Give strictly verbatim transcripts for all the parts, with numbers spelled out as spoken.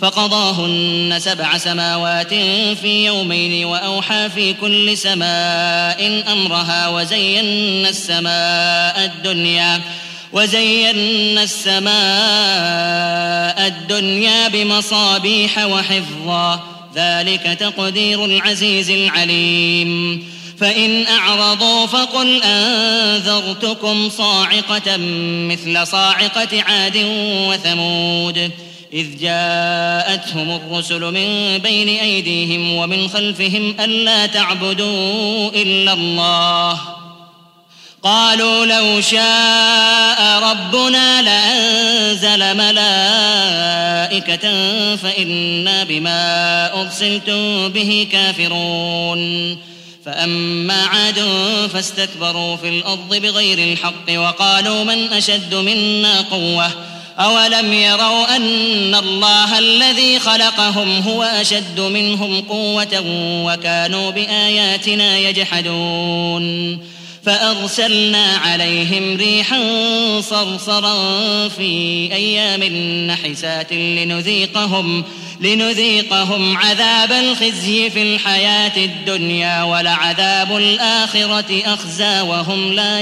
فقضاهن سبع سماوات في يومين وأوحى في كل سماء أمرها وزينا السماء الدنيا وزينا السماء الدنيا بمصابيح وحفظا ذلك تقدير العزيز العليم فإن أعرضوا فقل أنذرتكم صاعقة مثل صاعقة عاد وثمود إذ جاءتهم الرسل من بين أيديهم ومن خلفهم ألا تعبدوا إلا الله قالوا لو شاء ربنا لأنزل ملائكة فإنا بما أرسلتم به كافرون فأما عاد فاستكبروا في الأرض بغير الحق وقالوا من أشد منا قوة أولم يروا أن الله الذي خلقهم هو أشد منهم قوة وكانوا بآياتنا يجحدون فأرسلنا عليهم ريحا صرصرا في أيام نحسات لنذيقهم لنذيقهم عذاب الخزي في الحياة الدنيا ولعذاب الآخرة أخزى وهم لا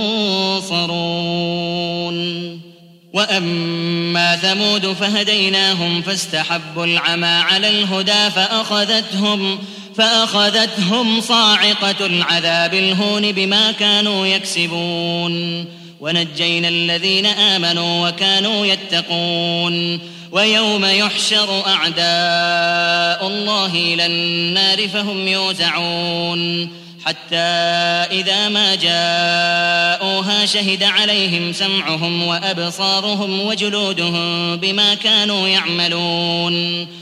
ينصرون وأما ثمود فهديناهم فاستحبوا العمى على الهدى فأخذتهم فأخذتهم صاعقة العذاب الهون بما كانوا يكسبون ونجينا الذين آمنوا وكانوا يتقون ويوم يحشر أعداء الله إلى النار فهم يوزعون حتى إذا ما جاءوها شهد عليهم سمعهم وأبصارهم وجلودهم بما كانوا يعملون